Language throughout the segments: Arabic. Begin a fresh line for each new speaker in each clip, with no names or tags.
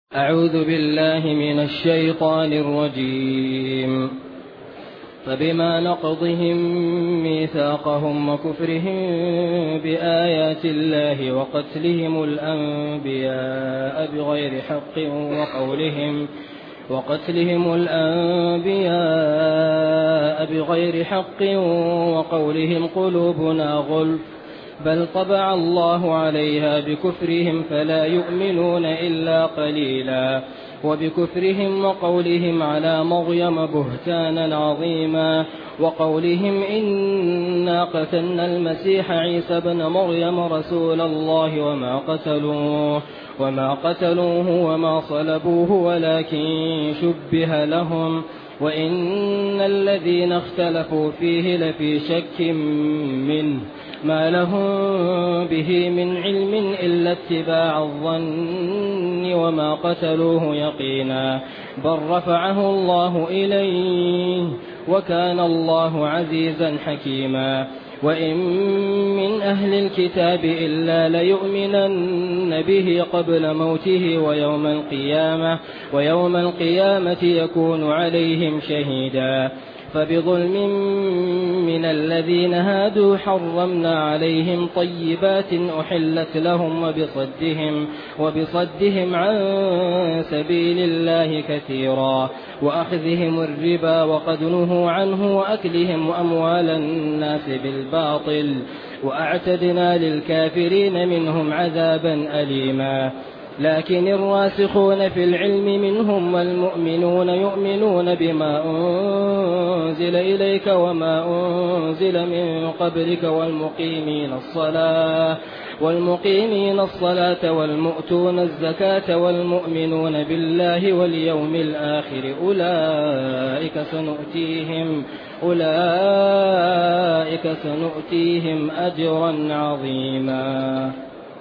أعوذ بالله من الشيطان الرجيم. فبما نقضهم ميثاقهم وكفرهم بآيات الله وقتلهم الأنبياء بغير حق وقولهم قلوبنا غلف بل طبع الله عليها بكفرهم فلا يؤمنون إلا قليلا وبكفرهم وقولهم على مريم بهتانا عظيما وقولهم إنا قتلنا المسيح عيسى ابن مريم رسول الله وما قتلوه وما صلبوه ولكن شبه لهم وإن الذين اختلفوا فيه لفي شك منه ما لهم به من علم إلا اتباع الظن وما قتلوه يقينا بل رفعه الله إليه وكان الله عزيزا حكيما وإن من أهل الكتاب إلا ليؤمنن به قبل موته ويوم القيامة يكون عليهم شهيدا فبظلم من الذين هادوا حرمنا عليهم طيبات أحلت لهم وبصدهم عن سبيل الله كثيرا وأخذهم الربا وقد نهوا عنه وأكلهم أموال الناس بالباطل وأعتدنا للكافرين منهم عذابا أليما لكن الراسخون في العلم منهم والمؤمنون يؤمنون بما أنزل إليك وما أنزل من قبلك والمقيمين الصلاة والمؤتون الزكاة والمؤمنون بالله واليوم الآخر أولئك سنؤتيهم أجرا عظيما.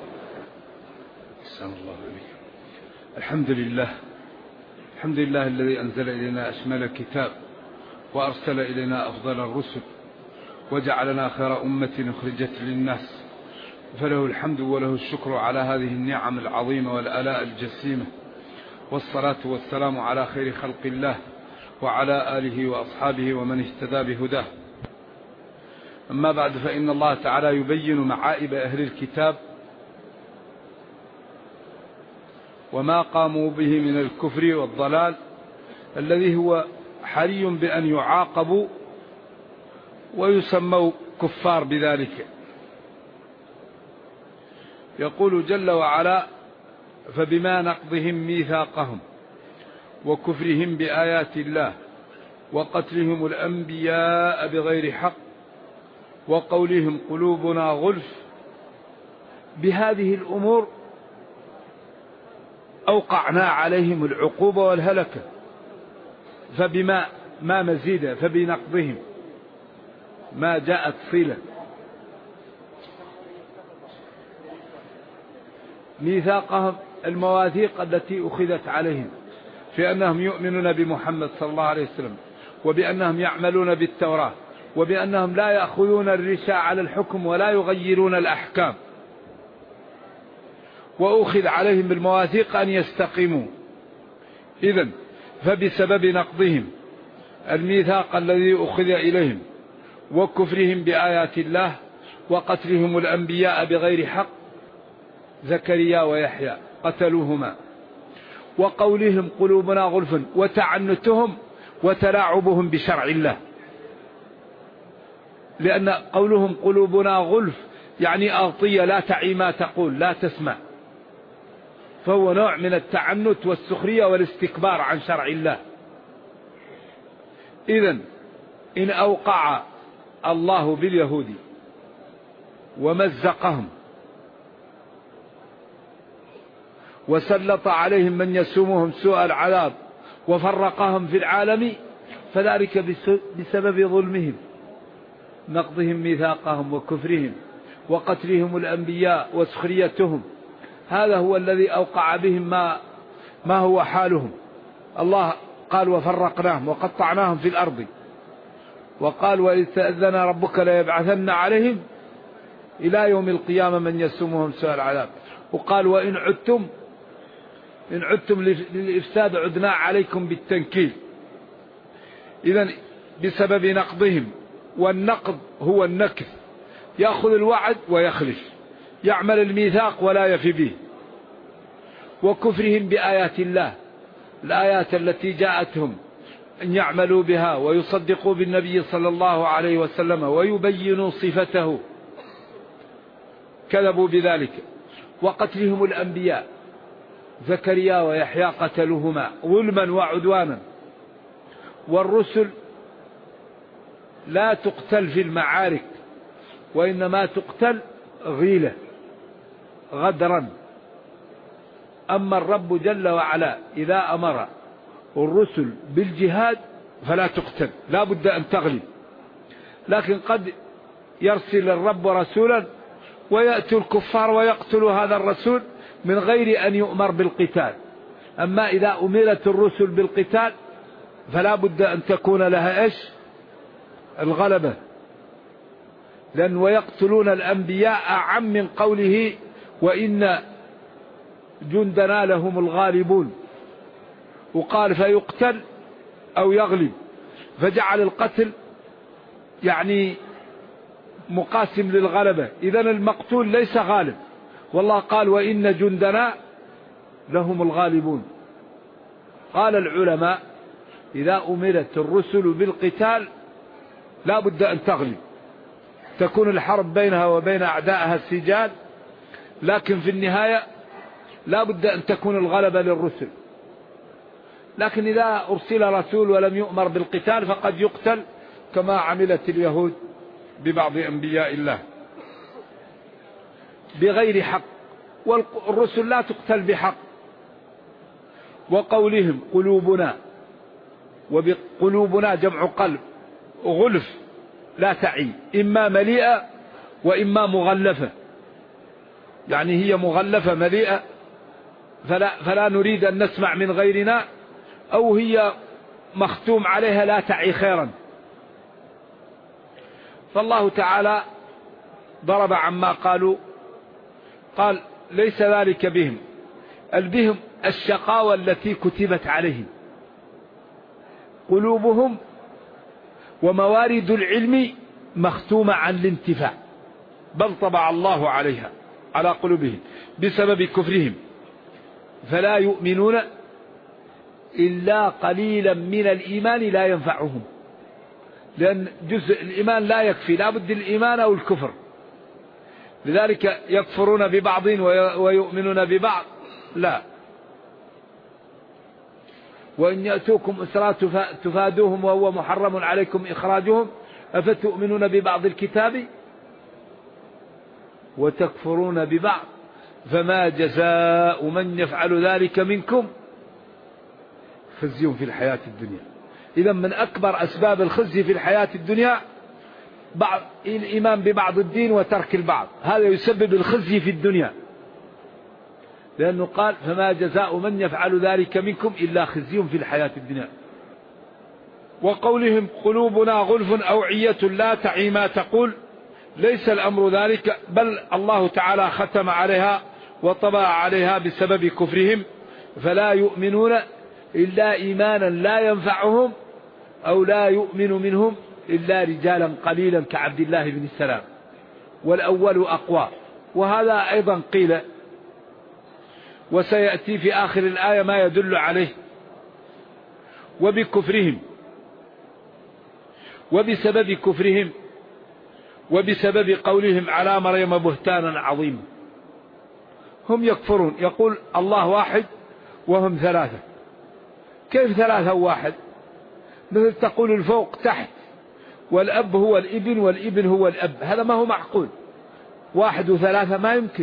الحمد لله الذي أنزل إلينا أشمل الكتاب وأرسل إلينا أفضل الرسل وجعلنا خير أمة أخرجت للناس فله الحمد وله الشكر على هذه النعم العظيمة والآلاء الجسيمة والصلاة والسلام على خير خلق الله وعلى آله وأصحابه ومن اهتدى بهداه. أما بعد فإن الله تعالى يبين معائب أهل الكتاب وما قاموا به من الكفر والضلال الذي هو حري بأن يعاقبوا ويسموا كفار بذلك. يقول جل وعلا: فبما نقضهم ميثاقهم وكفرهم بآيات الله وقتلهم الأنبياء بغير حق وقولهم قلوبنا غلف بهذه الأمور أوقعنا عليهم العقوبة والهلكة. فبما ما مزيد فبنقضهم ما جاءت صلة ميثاقهم المواثيق التي أخذت عليهم في أنهم يؤمنون بمحمد صلى الله عليه وسلم وبأنهم يعملون بالتوراة وبأنهم لا يأخذون الرشا على الحكم ولا يغيرون الأحكام وأخذ عليهم بالمواثيق أن يستقيموا. إذن فبسبب نقضهم الميثاق الذي أخذ إليهم وكفرهم بآيات الله وقتلهم الأنبياء بغير حق زكريا ويحيى قتلوهما وقولهم قلوبنا غلف وتعنتهم وتلاعبهم بشرع الله، لأن قولهم قلوبنا غلف يعني أغطية لا تعي ما تقول لا تسمع، فهو نوع من التعنت والسخرية والاستكبار عن شرع الله. إذن إن أوقع الله باليهود ومزقهم وسلط عليهم من يسومهم سوء العذاب وفرقهم في العالم فذلك بسبب ظلمهم نقضهم ميثاقهم وكفرهم وقتلهم الأنبياء وسخريتهم. هذا هو الذي أوقع بهم ما هو حالهم. الله قال: وفرقناهم وقطعناهم في الأرض، وقال: وإذ تأذن ربك ليبعثن عليهم إلى يوم القيامة من يسومهم سوء العذاب، وقال: وإن عدتم إن عدتم للإفساد عدنا عليكم بالتنكيل. إذن بسبب نقضهم، والنقض هو النكث، يأخذ الوعد ويخلف، يعمل الميثاق ولا يفي به. وكفرهم بآيات الله، الآيات التي جاءتهم أن يعملوا بها ويصدقوا بالنبي صلى الله عليه وسلم ويبينوا صفته، كذبوا بذلك. وقتلهم الأنبياء، زكريا ويحيى قتلوهما ظلما وعدوانا. والرسل لا تقتل في المعارك، وإنما تقتل غيلة غدرا. أما الرب جل وعلا إذا أمر الرسل بالجهاد فلا تقتل، لا بد أن تغلب. لكن قد يرسل الرب رسولا ويأتي الكفار ويقتلوا هذا الرسول من غير أن يؤمر بالقتال. أما إذا أمرت الرسل بالقتال فلا بد أن تكون لها إيش؟ الغلبة. لأن ويقتلون الأنبياء أعم من قوله وإن جندنا لهم الغالبون، وقال فيقتل أو يغلب، فجعل القتل يعني مقاسم للغلبة. إذن المقتول ليس غالب، والله قال وإن جندنا لهم الغالبون. قال العلماء إذا أمرت الرسل بالقتال لا بد أن تغلب، تكون الحرب بينها وبين أعدائها السجال، لكن في النهاية لا بد أن تكون الغلبة للرسل. لكن إذا أرسل رسول ولم يؤمر بالقتال فقد يقتل كما عملت اليهود ببعض أنبياء الله بغير حق، والرسل لا تقتل بحق. وقولهم قلوبنا، وبقلوبنا جمع قلب، غلف لا تعي، إما مليئة وإما مغلفة، يعني هي مغلفة مليئة فلا نريد أن نسمع من غيرنا، أو هي مختوم عليها لا تعي خيرا. فالله تعالى ضرب عما قالوا، قال ليس ذلك بهم، البهم الشقاوة التي كتبت عليهم. قلوبهم وموارد العلم مختومة عن الانتفاع، بل طبع الله عليها على قلوبهم بسبب كفرهم، فلا يؤمنون إلا قليلا من الإيمان لا ينفعهم. لأن جزء الإيمان لا يكفي، لا بد الإيمان أو الكفر، لذلك يكفرون ببعض ويؤمنون ببعض. لا، وإن يأتوكم أسرى تفادوهم وهو محرم عليكم إخراجهم أفتؤمنون ببعض الكتاب وتكفرون ببعض فما جزاء من يفعل ذلك منكم خزي في الحياة الدنيا. إذا من أكبر أسباب الخزي في الحياة الدنيا الإيمان ببعض الدين وترك البعض، هذا يسبب الخزي في الدنيا، لأنه قال فما جزاء من يفعل ذلك منكم إلا خزي في الحياة الدنيا. وقولهم قلوبنا غلف أوعية لا تعي ما تقول، ليس الأمر ذلك، بل الله تعالى ختم عليها وطبع عليها بسبب كفرهم، فلا يؤمنون إلا إيمانا لا ينفعهم، أو لا يؤمن منهم إلا رجالا قليلا كعبد الله بن السلام، والأول أقوى. وهذا أيضا قيل، وسيأتي في آخر الآية ما يدل عليه. وبكفرهم، وبسبب كفرهم، وبسبب قولهم على مريم بهتانا عظيما. هم يكفرون، يقول الله واحد وهم ثلاثة. كيف ثلاثة واحد؟ مثل تقول الفوق تحت، والأب هو الابن والابن هو الأب، هذا ما هو معقول. واحد وثلاثة ما يمكن.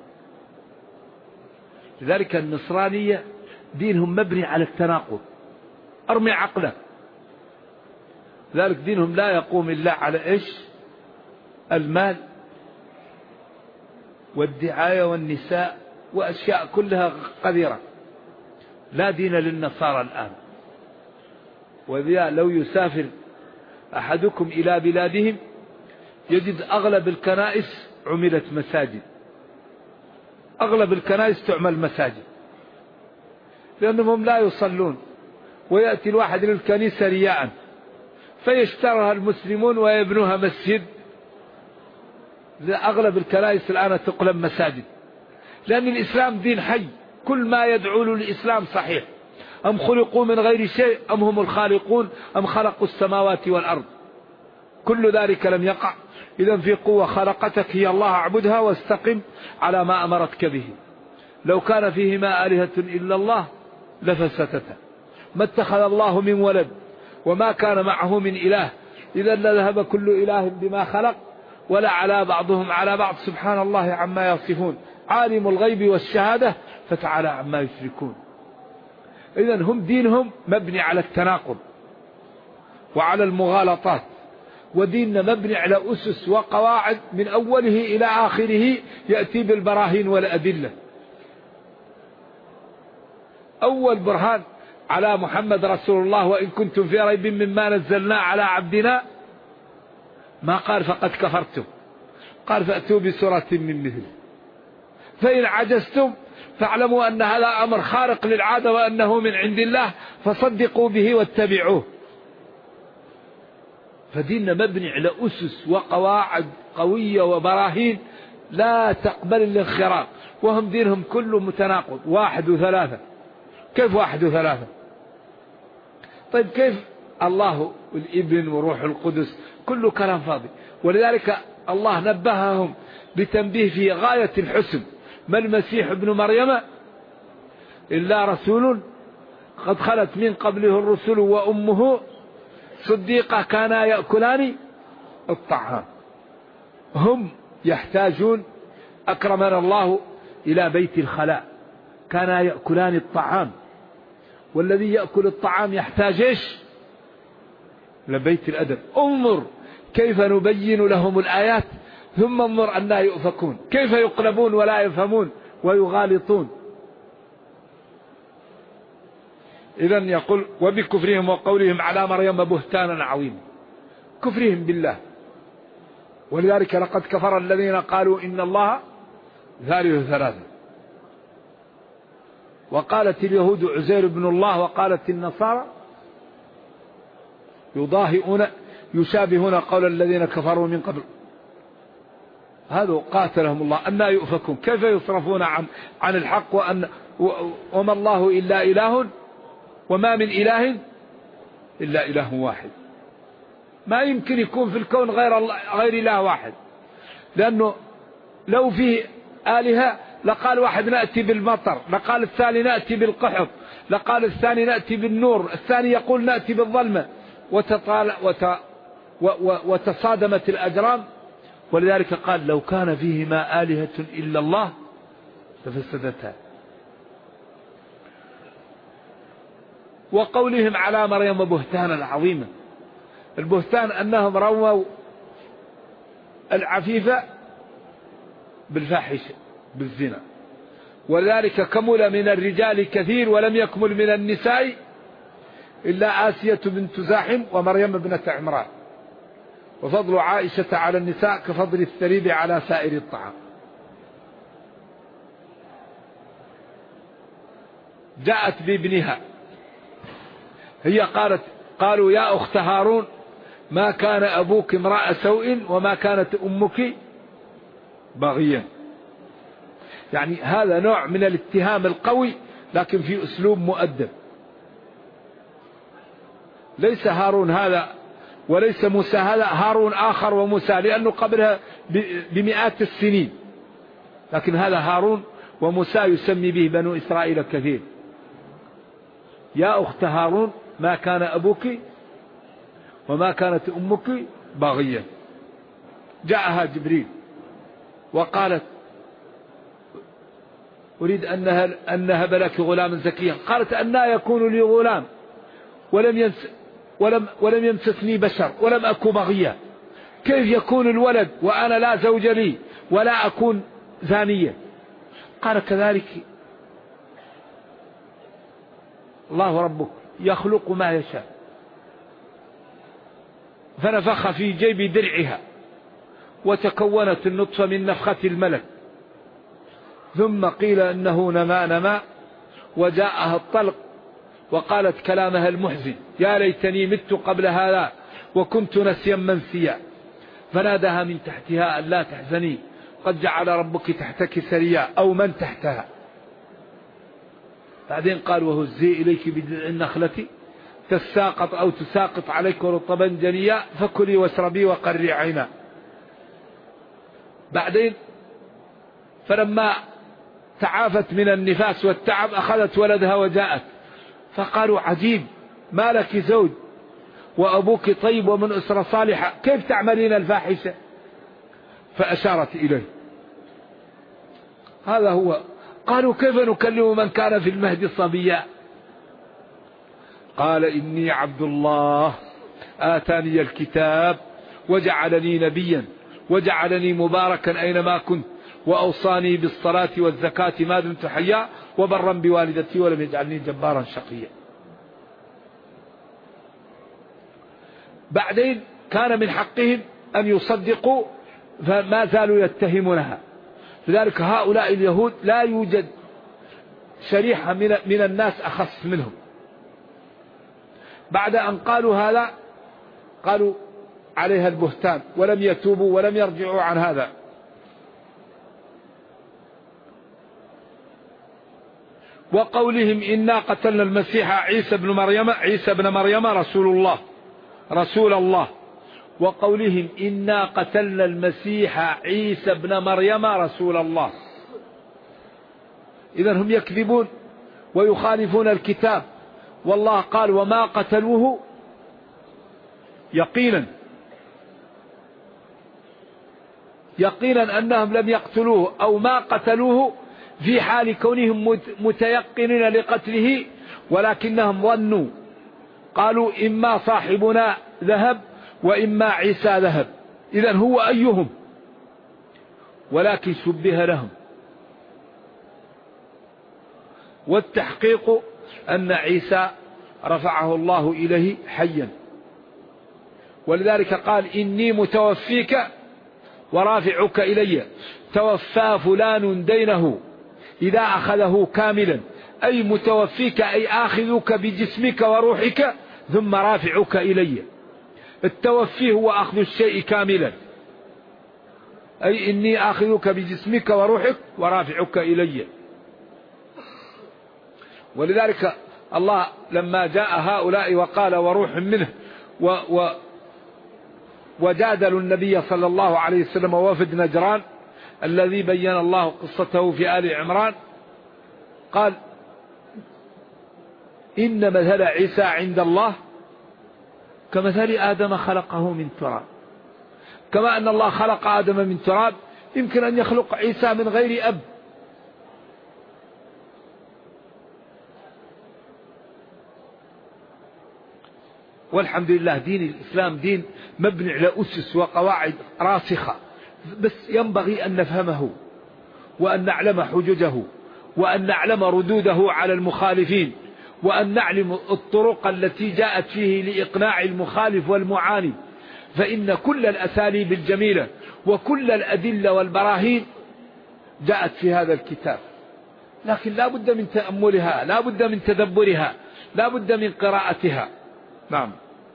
لذلك النصرانية دينهم مبني على التناقض، أرمي عقله. لذلك دينهم لا يقوم إلا على إيش؟ المال والدعاية والنساء وأشياء كلها قذرة. لا دين للنصارى الآن. وذا لو يسافر أحدكم إلى بلادهم يجد أغلب الكنائس عملت مساجد، أغلب الكنائس تعمل مساجد. لأنهم لا يصلون، ويأتي الواحد للكنيسة رياء فيشترها المسلمون ويبنوها مسجد. أغلب الكنائس الآن تقلب مساجد، لأن الإسلام دين حي، كل ما يدعو له الإسلام صحيح. أم خلقوا من غير شيء أم هم الخالقون أم خلقوا السماوات والأرض، كل ذلك لم يقع. إذن في قوة خلقتك هي الله، اعبدها واستقم على ما أمرتك به. لو كان فيهما آلهة إلا الله لفسدتا، ما اتخذ الله من ولد وما كان معه من إله، إذا لذهب كل إله بما خلق ولا على بعضهم على بعض، سبحان الله عما يصفون، عالم الغيب والشهادة فتعالى عما يشركون. إذن هم دينهم مبني على التناقض وعلى المغالطات، وديننا مبني على أسس وقواعد من أوله إلى آخره يأتي بالبراهين والأدلة. أول برهان على محمد رسول الله: وإن كنتم في ريب مما نزلنا على عبدنا، ما قال فقد كفرتم، قال فأتوا بسورة من مثله، فإن عجزتم فاعلموا أن هذا أمر خارق للعادة وأنه من عند الله فصدقوا به واتبعوه. فديننا مبني على أسس وقواعد قوية وبراهين لا تقبل الانخراط، وهم دينهم كله متناقض، 1 و3. كيف 1 و3؟ طيب كيف الله والابن وروح القدس؟ كله كلام فاضي. ولذلك الله نبههم بتنبيه في غاية الحسن: ما المسيح ابن مريم إلا رسول قد خلت من قبله الرسل وأمه صديقة كانا يأكلان الطعام. هم يحتاجون أكرمنا الله إلى بيت الخلاء، كانا يأكلان الطعام، والذي يأكل الطعام يحتاج إيش؟ لبيت الأدب. انظر كيف نبين لهم الآيات ثم انظر أنها يؤفكون، كيف يقلبون ولا يفهمون ويغالطون. إذن يقول: وبكفرهم وقولهم على مريم بهتانا عظيما، كفرهم بالله. ولذلك لقد كفر الذين قالوا إن الله ثالث ثلاثة، وقالت اليهود عزير بن الله، وقالت النصارى يشابهون قول الذين كفروا من قبل. هذا قاتلهم الله، أننا يؤفكون، كيف يصرفون عن الحق، وما الله إلا إله وما من إله إلا إله واحد. ما يمكن يكون في الكون غير إله واحد، لأنه لو فيه آلهة لقال واحد نأتي بالمطر، لقال الثاني نأتي بالقحط، لقال الثاني نأتي بالنور، الثاني يقول نأتي بالظلمة، وتصادمت الأجرام. ولذلك قال: لو كان فيهما آلهة إلا الله لفسدتا. وقولهم على مريم بهتانا عظيما، البهتان أنهم رووا العفيفة بالفاحشة بالزنا، ولذلك كمل من الرجال كثير ولم يكمل من النساء إلا آسية بنت زاحم ومريم ابنة عمران. وفضل عائشة على النساء كفضل الثريد على سائر الطعام. جاءت بابنها، هي قالوا: يا أخت هارون ما كان أبوك امرأ سوء وما كانت أمك بغيا. يعني هذا نوع من الاتهام القوي لكن في أسلوب مؤدب. ليس هارون هذا وليس موسى هذا، هارون آخر وموسى لأنه قبلها بمئات السنين، لكن هذا هارون، وموسى يسمي به بنو إسرائيل كثير. يا أخت هارون ما كان أبوك وما كانت أمك باغية. جاءها جبريل وقالت: أريد أن نهب لك غلاما زكيا. قالت: أنى يكون لي غلام ولم يمسسني بشر ولم أكن بغيا، كيف يكون الولد وأنا لا زوج لي ولا أكون زانية؟ قال: كذلك الله ربك يخلق ما يشاء. فنفخ في جيب درعها وتكونت النطفة من نفخة الملك، ثم قيل إنه نما وجاءها الطلق وقالت كلامها المحزن: يا ليتني مت قبل هذا وكنت نسيا منسيا. فناداها من تحتها: أن لا تحزني، قد جعل ربك تحتك سريا، أو من تحتها. بعدين قال: وهزي إليك بجذع النخلة تساقط عليك رطبا جنيا فكلي واشربي وقري عينا. بعدين فلما تعافت من النفاس والتعب أخذت ولدها وجاءت، فقالوا: عجيب، ما لك زوج وأبوك طيب ومن أسرة صالحة، كيف تعملين الفاحشة؟ فأشارت إليه. هذا هو. قالوا: كيف نكلم من كان في المهد صبيا؟ قال: إني عبد الله آتاني الكتاب وجعلني نبيا وجعلني مباركا أينما كنت وأوصاني بالصلاة والزكاة ما دمت حيا وبرا بوالدتي ولم يجعلني جبارا شقيا. بعدين كان من حقهم أن يصدقوا، فما زالوا يتهمونها. لذلك هؤلاء اليهود لا يوجد شريحة من الناس أخص منهم. بعد أن قالوا هذا قالوا عليها البهتان ولم يتوبوا ولم يرجعوا عن هذا. وقولهم: إنا قتلنا المسيح عيسى بن مريم رسول الله. وقولهم: إنا قتلنا المسيح عيسى بن مريم رسول الله. إذن هم يكذبون ويخالفون الكتاب. والله قال: وما قتلوه يقينا أنهم لم يقتلوه أو ما قتلوه في حال كونهم متيقنين لقتله، ولكنهم ظنوا. قالوا: إما صاحبنا ذهب وإما عيسى ذهب، إذن هو أيهم؟ ولكن شبه لهم. والتحقيق أن عيسى رفعه الله إليه حيا، ولذلك قال: إني متوفيك ورافعك إلي. توفى فلان دينه إذا أخذه كاملا، أي متوفيك أي آخذك بجسمك وروحك ثم رافعك إلي. التوفي هو أخذ الشيء كاملا، أي إني آخذك بجسمك وروحك ورافعك إلي. ولذلك الله لما جاء هؤلاء وقال: وروح منه، وجادلوا النبي صلى الله عليه وسلم ووفد نجران الذي بين الله قصته في آل عمران، قال: إن مثل عيسى عند الله كمثل آدم خلقه من تراب. كما أن الله خلق آدم من تراب يمكن أن يخلق عيسى من غير أب. والحمد لله دين الإسلام دين مبني على أسس وقواعد راسخة، بس ينبغي أن نفهمه وأن نعلم حججه وأن نعلم ردوده على المخالفين، وأن نعلم الطرق التي جاءت فيه لإقناع المخالف والمعاند. فإن كل الأساليب الجميلة وكل الأدلة والبراهين جاءت في هذا الكتاب، لكن لا بد من تأملها، لا بد من تدبرها، لا بد من قراءتها. نعم.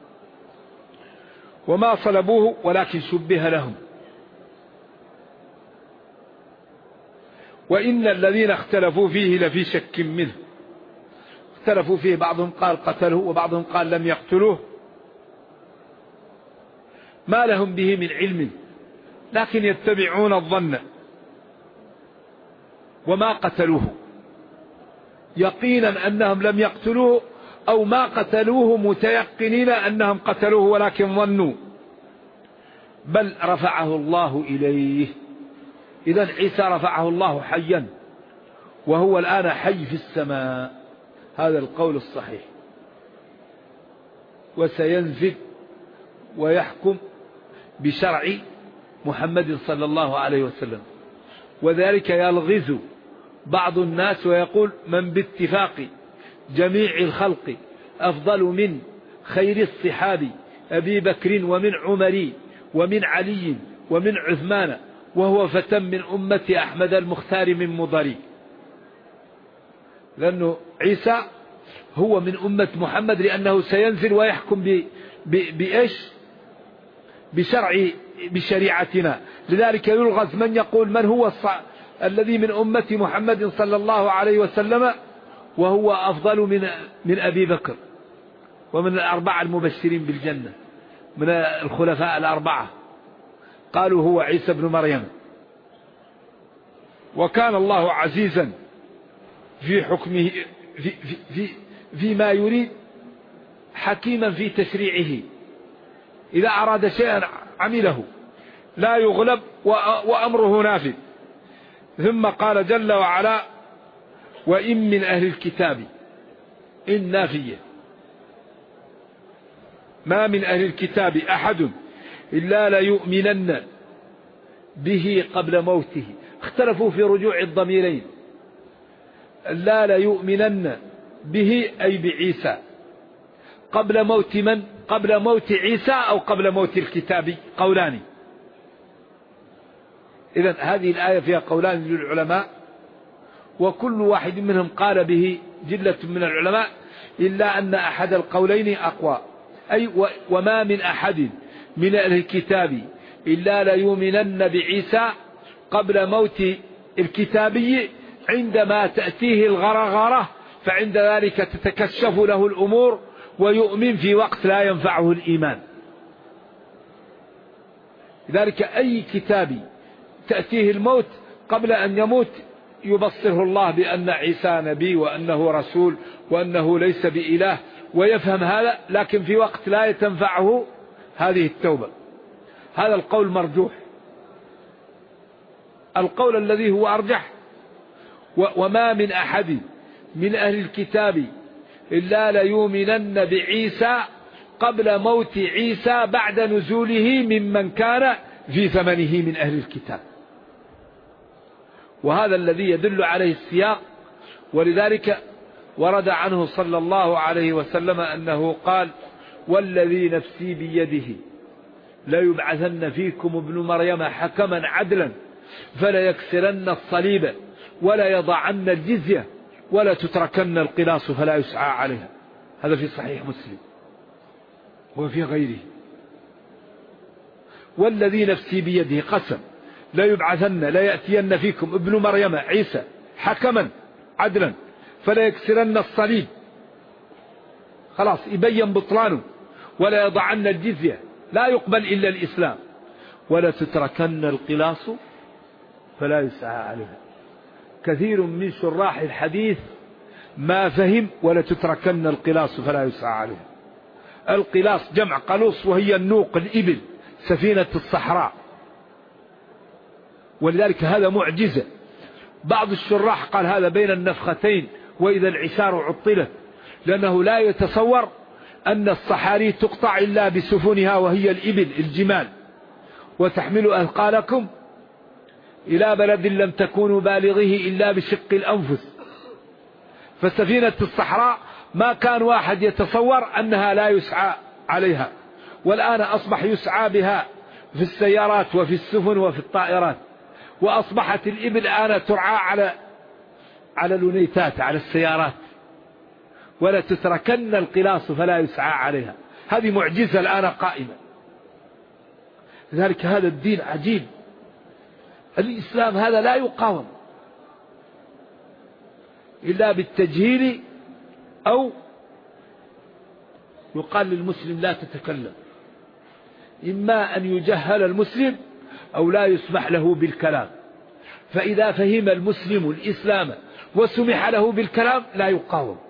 وما صلبوه ولكن شبه لهم. وإن الذين اختلفوا فيه لفي شك منه. اختلفوا فيه، بعضهم قال قتله وبعضهم قال لم يقتلوه، ما لهم به من علم، لكن يتبعون الظن. وما قتلوه، يقينا أنهم لم يقتلوه، أو ما قتلوه متيقنين أنهم قتلوه ولكن ظنوا. بل رفعه الله إليه. إذن عيسى رفعه الله حيا، وهو الآن حي في السماء، هذا القول الصحيح. وسينزل ويحكم بشرع محمد صلى الله عليه وسلم. وذلك يلغز بعض الناس ويقول: من باتفاق جميع الخلق أفضل من خير الصحاب أبي بكر ومن عمر ومن علي ومن عثمان، وهو فتى من أمة أحمد المختار من مضر. لأنه عيسى هو من أمة محمد، لأنه سينزل ويحكم بإيش؟ بشريعتنا. لذلك يلغز من يقول من هو الذي من أمة محمد صلى الله عليه وسلم وهو أفضل من أبي بكر ومن الأربعة المبشرين بالجنة من الخلفاء الأربعة. قالوا هو عيسى بن مريم. وكان الله عزيزا في حكمه فيما يريد، حكيما في تشريعه، إذا أراد شيئا عمله لا يغلب وأمره نافذ. ثم قال جل وعلا: وإن من أهل الكتاب، إن نافية، ما من أهل الكتاب أحد إلا ليؤمنن به قبل موته. اختلفوا في رجوع الضميرين، لا ليؤمنن به أي بعيسى قبل موت من؟ قبل موت عيسى أو قبل موت الكتاب؟ قولان. إذن هذه الآية فيها قولان للعلماء، وكل واحد منهم قال به جلة من العلماء، إلا أن أحد القولين أقوى، أي وما من أحد من أهل الكتاب إلا ليؤمنن بعيسى قبل موت الكتابي عندما تأتيه الغرغرة، فعند ذلك تتكشف له الأمور ويؤمن في وقت لا ينفعه الإيمان. لذلك أي كتابي تأتيه الموت قبل أن يموت يبصره الله بأن عيسى نبي وأنه رسول وأنه ليس بإله، ويفهم هذا، لكن في وقت لا تنفعه هذه التوبة. هذا القول مرجوح. القول الذي هو أرجح: وما من أحد من أهل الكتاب إلا ليؤمنن بعيسى قبل موت عيسى بعد نزوله ممن كان في زمنه من أهل الكتاب. وهذا الذي يدل عليه السياق. ولذلك ورد عنه صلى الله عليه وسلم أنه قال: والذي نفسي بيده ليبعثن فيكم ابن مريم حكما عدلا فلا يكسرن الصليب ولا يضعن الجزية ولا تتركن القلاص فلا يسعى عليها. هذا في صحيح مسلم وفي غيره. والذي نفسي بيده قسم لا يبعثن لا يأتين فيكم ابن مريم عيسى حكما عدلا فلا يكسرن الصليب، خلاص يبين بطلانه، ولا يضعن الجزية، لا يقبل إلا الإسلام، ولا تتركن القلاص فلا يسعى عليها. كثير من شراح الحديث ما فهم ولا تتركن القلاص فلا يسعى عليها. القلاص جمع قلوص، وهي النوق، الإبل، سفينة الصحراء. ولذلك هذا معجزة. بعض الشراح قال هذا بين النفختين وإذا العشار عطلت، لأنه لا يتصور أن الصحاري تقطع إلا بسفنها وهي الإبل الجمال، وتحمل أثقالكم إلى بلد لم تكونوا بالغيه إلا بشق الأنفس. فسفينة الصحراء ما كان واحد يتصور أنها لا يسعى عليها، والآن أصبح يسعى بها في السيارات وفي السفن وفي الطائرات، وأصبحت الإبل الآن ترعى على الونيتات على السيارات. ولا تتركن القلاص فلا يسعى عليها. هذه معجزة الآن قائمة. لذلك هذا الدين عجيب. الإسلام هذا لا يقاوم إلا بالتجهيل، أو يقال للمسلم لا تتكلم. إما أن يجهل المسلم أو لا يسمح له بالكلام. فإذا فهم المسلم الإسلام وسمح له بالكلام لا يقاوم.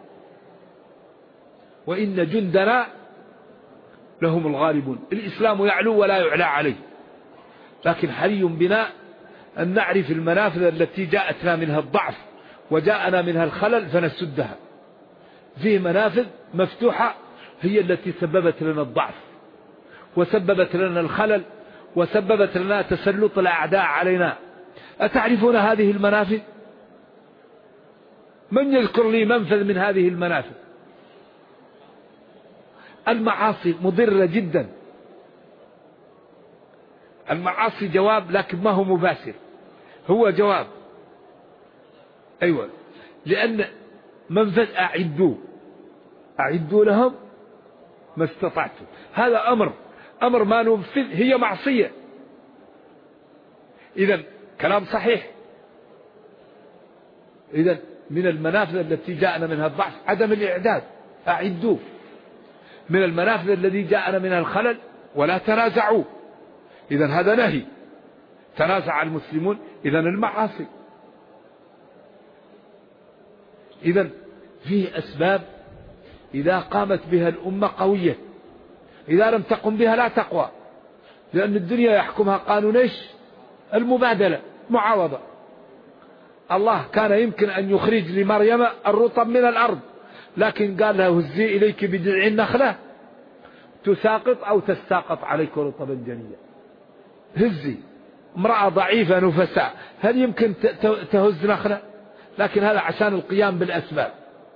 وإن جندنا لهم الغالبون. الإسلام يعلو ولا يعلى عليه، لكن حري بنا أن نعرف المنافذ التي جاءتنا منها الضعف وجاءنا منها الخلل فنسدها. فيه منافذ مفتوحة هي التي سببت لنا الضعف وسببت لنا الخلل وسببت لنا تسلط الأعداء علينا. أتعرفون هذه المنافذ؟ من يذكر لي منفذ من هذه المنافذ؟ المعاصي مضرة جدا. المعاصي جواب، لكن ما هو مباشر، هو جواب. أيوة، لأن منفذ، أعدوا لهم ما استطعتم. هذا أمر ما ننفذ، هي معصية. إذن كلام صحيح. إذن من المنافذ التي جاءنا منها الضعف عدم الإعداد، أعدوا. من المنافذ الذي جاءنا منها الخلل ولا تنازعوا، إذن هذا نهي. تنازع المسلمون، إذن المعاصي. إذن فيه أسباب إذا قامت بها الأمة قوية، إذا لم تقم بها لا تقوى، لأن الدنيا يحكمها قانون إيش؟ المبادلة، معاوضة. الله كان يمكن أن يخرج لمريم الرطب من الأرض، لكن قال لها هزي إليك بجذع النخلة تساقط أو تساقط عليك رطبا جنيا. هزي، امرأة ضعيفة نفساء، هل يمكن تهز نخلة؟ لكن هذا عشان القيام بالأسباب.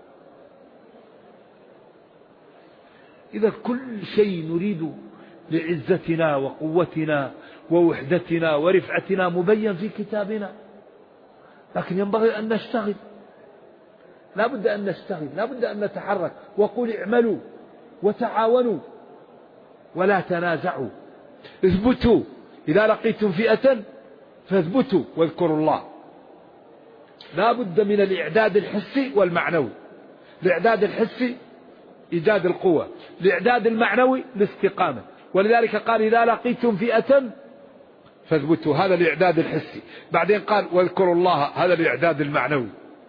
إذا كل شيء نريد لعزتنا وقوتنا ووحدتنا ورفعتنا مبين في كتابنا، لكن ينبغي أن نشتغل، لا بد أن نشتغل، لا بد أن نتحرك. وقل اعملوا وتعاونوا ولا تنازعوا، اثبتوا، إذا لقيتم فئة فاثبتوا واذكروا الله. لا بد من الإعداد الحسي والمعنوي. الإعداد الحسي إيجاد القوة، الإعداد المعنوي الاستقامة. ولذلك قال إذا لقيتم فئة فاثبتوا، هذا الإعداد الحسي. بعدين قال واذكروا الله، هذا الإعداد المعنوي.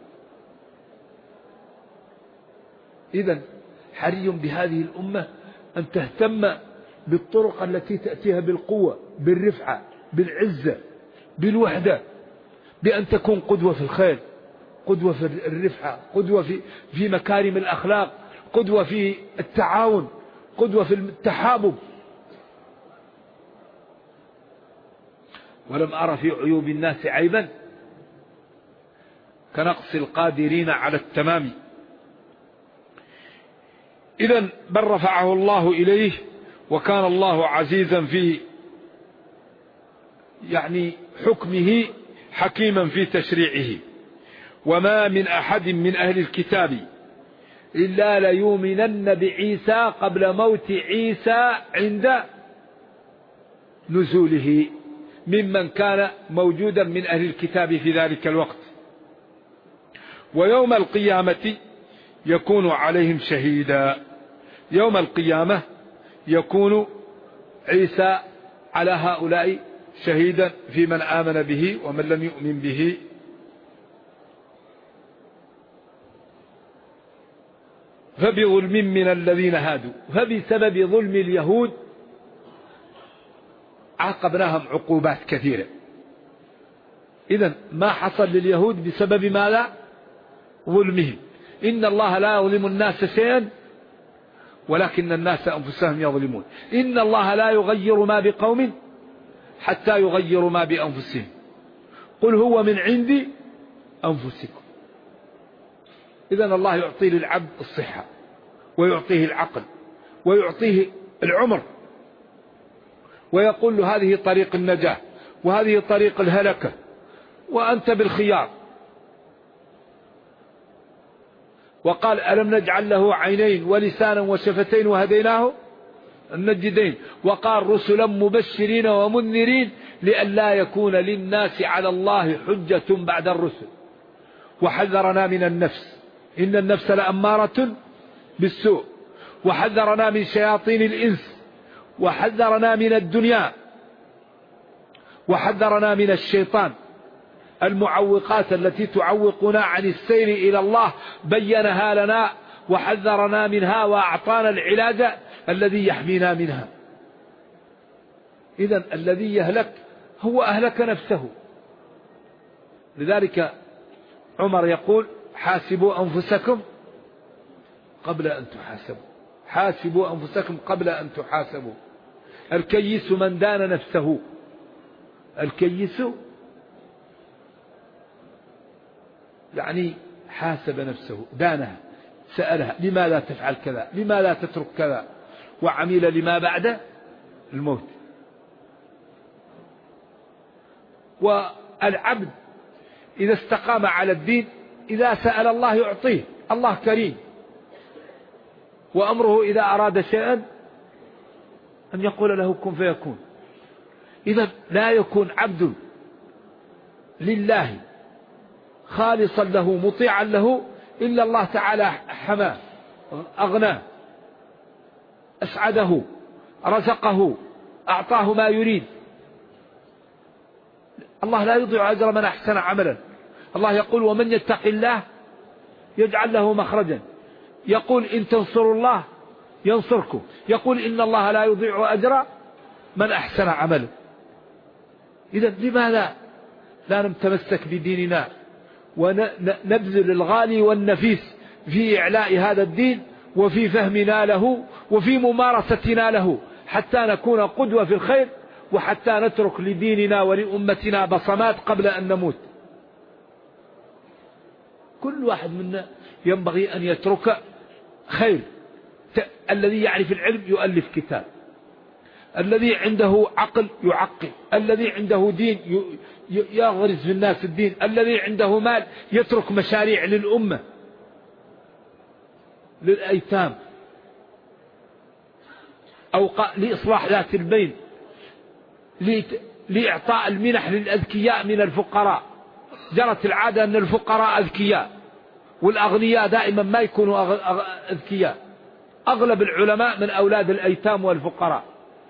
إذن حري بهذه الأمة أن تهتم بالطرق التي تأتيها بالقوة، بالرفعة، بالعزة، بالوحدة، بأن تكون قدوة في الخير، قدوة في الرفعة، قدوة في مكارم الأخلاق، قدوة في التعاون، قدوة في التحابب. ولم أرى في عيوب الناس عيبا كنقص القادرين على التمام. إذن بل رفعه الله إليه، وكان الله عزيزا في حكمه، حكيما في تشريعه. وما من أحد من أهل الكتاب إلا ليؤمنن بعيسى قبل موت عيسى عند نزوله، ممن كان موجودا من أهل الكتاب في ذلك الوقت. ويوم القيامة يكون عليهم شهيدا. يوم القيامة يكون عيسى على هؤلاء شهيدا في من آمن به ومن لم يؤمن به. فبظلم من الذين هادوا، فبسبب ظلم اليهود عاقبناهم عقوبات كثيرة. إذن ما حصل لليهود بسبب ماذا؟ ظلمهم. إن الله لا يظلم الناس شيئا ولكن الناس أنفسهم يظلمون. إن الله لا يغير ما بقوم حتى يغيروا ما بأنفسهم، قل هو من عند أنفسكم. إذن الله يعطي للعبد الصحة ويعطيه العقل ويعطيه العمر، ويقول له هذه طريق النجاة وهذه طريق الهلكة وأنت بالخيار. وقال ألم نجعل له عينين ولسانا وشفتين وهديناه النجدين. وقال رسلا مبشرين ومنذرين لئلا يكون للناس على الله حجة بعد الرسل. وحذرنا من النفس، إن النفس لأمارة بالسوء. وحذرنا من شياطين الإنس، وحذرنا من الدنيا، وحذرنا من الشيطان، المعوقات التي تعوقنا عن السير إلى الله بينها لنا وحذرنا منها وأعطانا العلاج الذي يحمينا منها. إذن الذي يهلك هو أهلك نفسه. لذلك عمر يقول حاسبوا أنفسكم قبل أن تحاسبوا، حاسبوا أنفسكم قبل أن تحاسبوا. الكيس من دان نفسه. الكيس حاسب نفسه، دانها، سألها لماذا تفعل كذا، لماذا تترك كذا، وعمل لما بعد الموت. والعبد إذا استقام على الدين إذا سأل الله يعطيه،
الله كريم، وأمره إذا أراد شيئا أن يقول له كن فيكون. إذا لا يكون عبد لله خالصا له مطيعا له إلا الله تعالى حماه، أغناه، أسعده، رزقه، أعطاه ما يريد. الله لا يضيع أجر من أحسن عملا. الله يقول ومن يتق الله يجعل له مخرجا، يقول إن تنصروا الله ينصركم، يقول إن الله لا يضيع أجر من أحسن عملا. إذا لماذا لا نتمسك بديننا ونبذل الغالي والنفيس في إعلاء هذا الدين وفي فهمنا له وفي ممارستنا له، حتى نكون قدوة في الخير، وحتى نترك لديننا ولأمتنا بصمات قبل أن نموت. كل واحد منا ينبغي أن يترك خير. الذي يعرف العلم يؤلف كتاب، الذي عنده عقل يعقل، الذي عنده دين يغرس في الناس الدين، الذي عنده مال يترك مشاريع للأمة، للأيتام، أو لإصلاح ذات البين، لإعطاء المنح للأذكياء من الفقراء. جرت العادة أن الفقراء أذكياء والأغنياء دائما ما يكونوا أذكياء. أغلب العلماء من أولاد الأيتام والفقراء،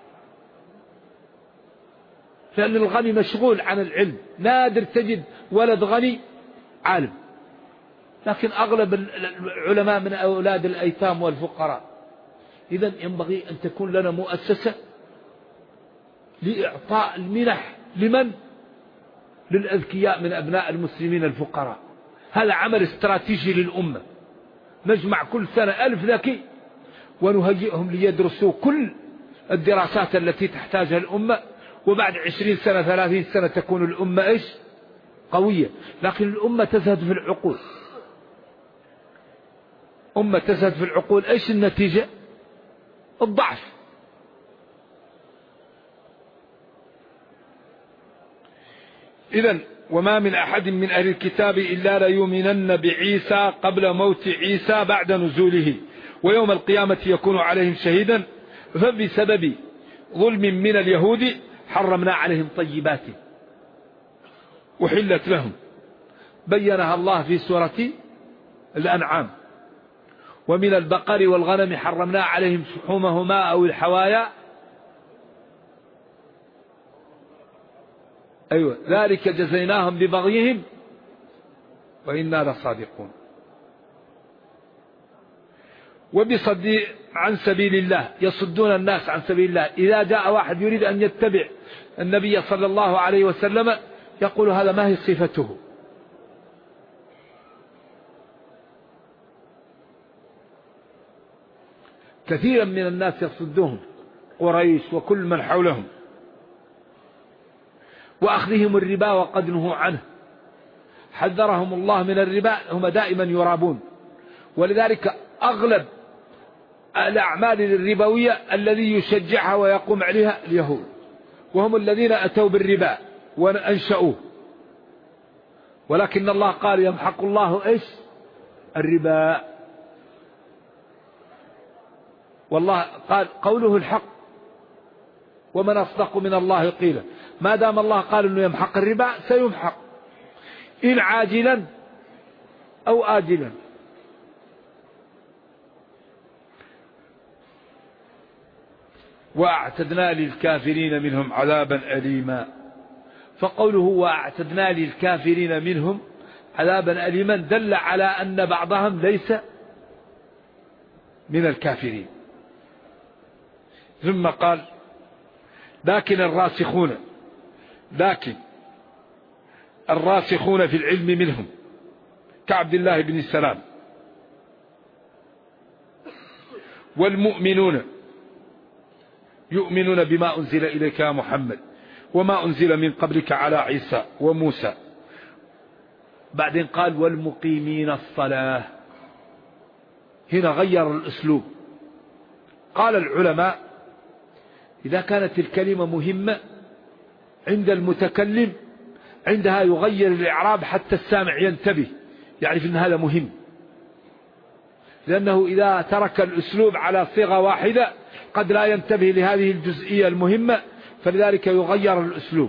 لأن الغني مشغول عن العلم، نادر تجد ولد غني عالم، لكن أغلب العلماء من أولاد الأيتام والفقراء. إذن ينبغي أن تكون لنا مؤسسة لإعطاء المنح لمن؟ للأذكياء من أبناء المسلمين الفقراء. هذا عمل استراتيجي للأمة. نجمع كل سنة 1000 ذكي ونهيئهم ليدرسوا كل الدراسات التي تحتاجها الأمة، وبعد 20 سنة 30 سنة تكون الأمة إيش؟ قوية. لكن الأمة تزهد في العقول. أمة تزهد في العقول، إيش النتيجة؟ الضعف. إذن وما من أحد من أهل الكتاب إلا ليؤمنن بعيسى قبل موت عيسى بعد نزوله، ويوم القيامة يكون عليهم شهيدا. فبسبب ظلم من اليهود حرمنا عليهم طيبات أحلت لهم، بينها الله في سورة الأنعام. ومن البقر والغنم حرمنا عليهم شحومهما أو الحوايا، أيوة ذلك جزيناهم ببغيهم وإنا لصادقون. وبصد عن سبيل الله، يصدون الناس عن سبيل الله. إذا جاء واحد يريد أن يتبع النبي صلى الله عليه وسلم يقول هذا ما هي صفته. كثيرا من الناس يصدهم قريش وكل من حولهم، وأخذهم الربا وقد نهوا عنه. حذرهم الله من الربا، هم دائما يرابون. ولذلك أغلب الأعمال الربوية الذي يشجعها ويقوم عليها اليهود، وهم الذين أتوا بالربا وأنشأوه. ولكن الله قال يمحق الله إيش؟ الربا. والله قال قوله الحق، ومن أصدق من الله قيلا. ما دام الله قال أنه يمحق الربا سيمحق، إن عاجلا أو آجلا. وأعتدنا للكافرين منهم عذابا أليما. فقوله وأعتدنا للكافرين منهم عذابا أليما دل على أن بعضهم ليس من الكافرين. ثم قال لكن الراسخون في العلم منهم كعبد الله بن سلام، والمؤمنون يؤمنون بما أنزل إليك يا محمد وما أنزل من قبلك على عيسى وموسى. بعدين قال والمقيمين الصلاة. هنا غير الأسلوب. قال العلماء إذا كانت الكلمة مهمة عند المتكلم عندها يغير الإعراب حتى السامع ينتبه، يعرف أن هذا مهم. لأنه إذا ترك الأسلوب على صيغة واحدة قد لا ينتبه لهذه الجزئية المهمة، فلذلك يغير الأسلوب.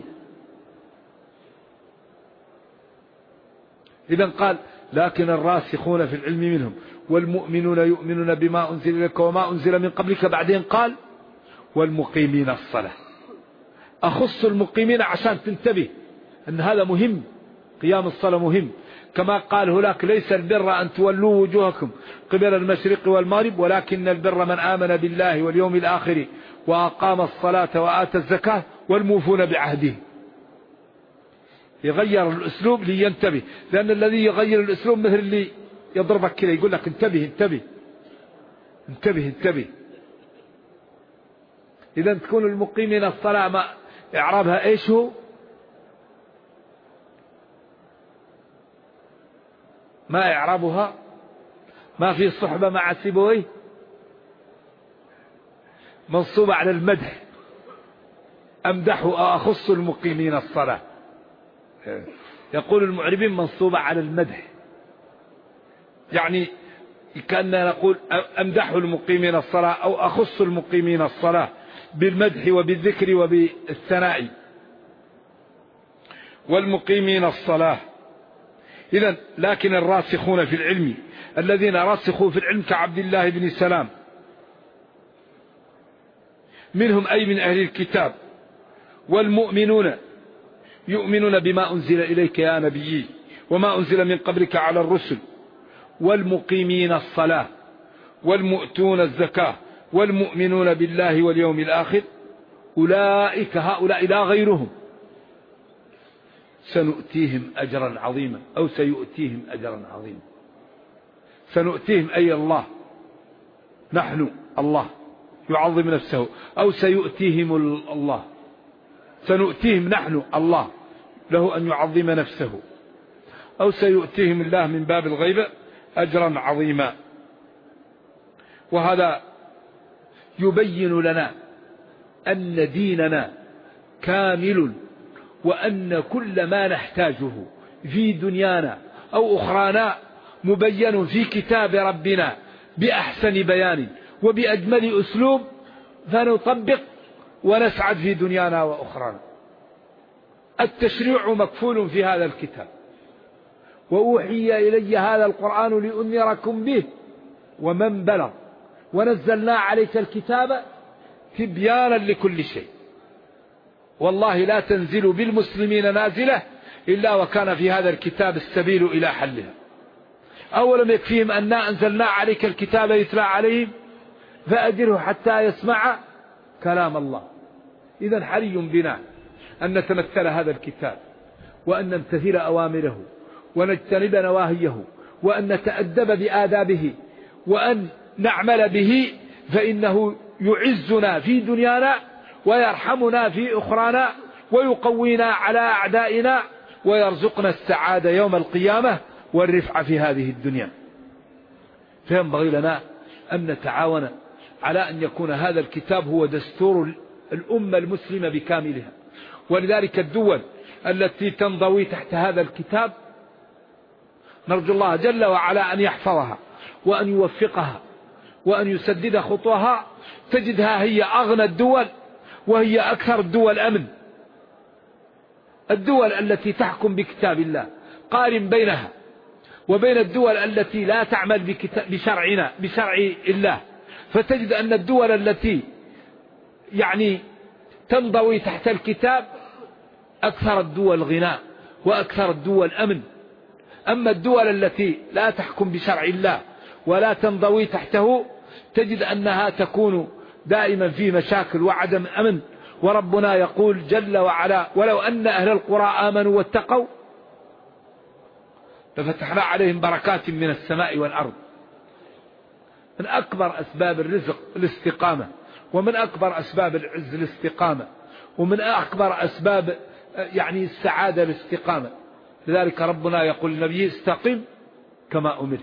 إذن قال لكن الراسخون في العلم منهم والمؤمنون يؤمنون بما أنزل لك وما أنزل من قبلك. بعدين قال والمقيمين الصلاة. أخص المقيمين عشان تنتبه أن هذا مهم، قيام الصلاة مهم. كما قال هناك ليس البر أن تولوا وجوهكم قبل المشرق والمغرب ولكن البر من آمن بالله واليوم الآخر وأقام الصلاة وآتى الزكاة والموفون بعهده. يغير الأسلوب لينتبه، لأن الذي يغير الأسلوب مثل اللي يضربك كده يقول لك انتبه انتبه انتبه انتبه. إذا تكون المقيمين الصلاة ما إعرابها إيش هو؟ ما إعرابها؟ ما في صحبة مع سيبويه منصوبة على المدح. أمدحوا أخص المقيمين الصلاة. يقول المعربين منصوبة على المدح، يعني كأننا نقول أمدحوا المقيمين الصلاة أو أخص المقيمين الصلاة بالمدح وبالذكر وبالثناء. والمقيمين الصلاة. إذن لكن الراسخون في العلم الذين راسخوا في العلم كعبد الله بن سلام منهم أي من أهل الكتاب، والمؤمنون يؤمنون بما أنزل إليك يا نبي وما أنزل من قبلك على الرسل، والمقيمين الصلاة والمؤتون الزكاة والمؤمنون بالله واليوم الآخر أولئك هؤلاء لا غيرهم سنؤتيهم أجرا عظيما أو سيؤتيهم أجرا عظيما. سنؤتيهم أي الله، نحن الله يعظم نفسه، أو سيؤتيهم الله، سنؤتيهم نحن الله له أن يعظم نفسه، أو سيؤتيهم الله من باب الغيبة أجرا عظيما. وهذا يبين لنا أن ديننا كامل، وأن كل ما نحتاجه في دنيانا أو أخرانا مبين في كتاب ربنا بأحسن بيان وبأجمل أسلوب، فنطبق ونسعد في دنيانا وأخرانا. التشريع مكفول في هذا الكتاب، وأوحي إلي هذا القرآن لأنذركم به ومن بلغ، ونزلنا عليك الكتاب تبيانا لكل شيء. والله لا تنزل بالمسلمين نازلة إلا وكان في هذا الكتاب السبيل إلى حلها. أولم يكفيهم أننا أنزلنا عليك الكتاب يتلى عليهم فأجره حتى يسمع كلام الله. إذن حري بنا أن نتمثل هذا الكتاب، وأن نمتثل أوامره ونجتنب نواهيه، وأن نتأدب بآدابه، وأن نعمل به، فإنه يعزنا في دنيانا ويرحمنا في أخرانا ويقوينا على أعدائنا ويرزقنا السعادة يوم القيامة والرفعة في هذه الدنيا. فينبغي لنا أن نتعاون على أن يكون هذا الكتاب هو دستور الأمة المسلمة بكاملها. ولذلك الدول التي تنضوي تحت هذا الكتاب نرجو الله جل وعلا أن يحفظها وأن يوفقها وأن يسدد خطوها، تجدها هي أغنى الدول وهي أكثر الدول أمن. الدول التي تحكم بكتاب الله قارن بينها وبين الدول التي لا تعمل بشرعنا بشرع الله، فتجد أن الدول التي تنضوي تحت الكتاب أكثر الدول غناء وأكثر الدول أمن. أما الدول التي لا تحكم بشرع الله ولا تنضوي تحته تجد أنها تكون دائما في مشاكل وعدم أمن. وربنا يقول جل وعلا ولو أن أهل القرى آمنوا واتقوا لفتحنا عليهم بركات من السماء والأرض. من أكبر أسباب الرزق الاستقامة، ومن أكبر أسباب العز الاستقامة، ومن أكبر أسباب السعادة الاستقامة. لذلك ربنا يقول للنبي استقم كما أمرت.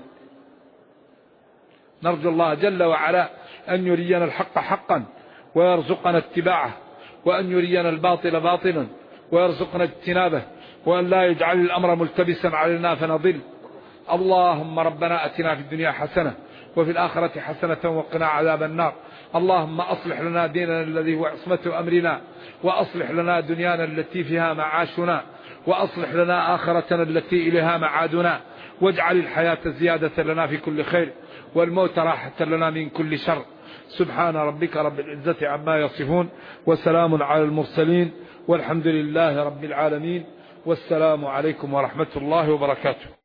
نرجو الله جل وعلا أن يرينا الحق حقا ويرزقنا اتباعه، وأن يرينا الباطل باطلا ويرزقنا اجتنابه، وأن لا يجعل الأمر ملتبسا علينا فنضل. اللهم ربنا أتنا في الدنيا حسنة وفي الآخرة حسنة وقنا عذاب النار. اللهم أصلح لنا ديننا الذي هو عصمة أمرنا، وأصلح لنا دنيانا التي فيها معاشنا، وأصلح لنا آخرتنا التي إليها معادنا، واجعل الحياة زيادة لنا في كل خير، والموت راحة لنا من كل شر. سبحان ربك رب العزة عما يصفون، وسلام على المرسلين، والحمد لله رب العالمين، والسلام عليكم ورحمة الله وبركاته.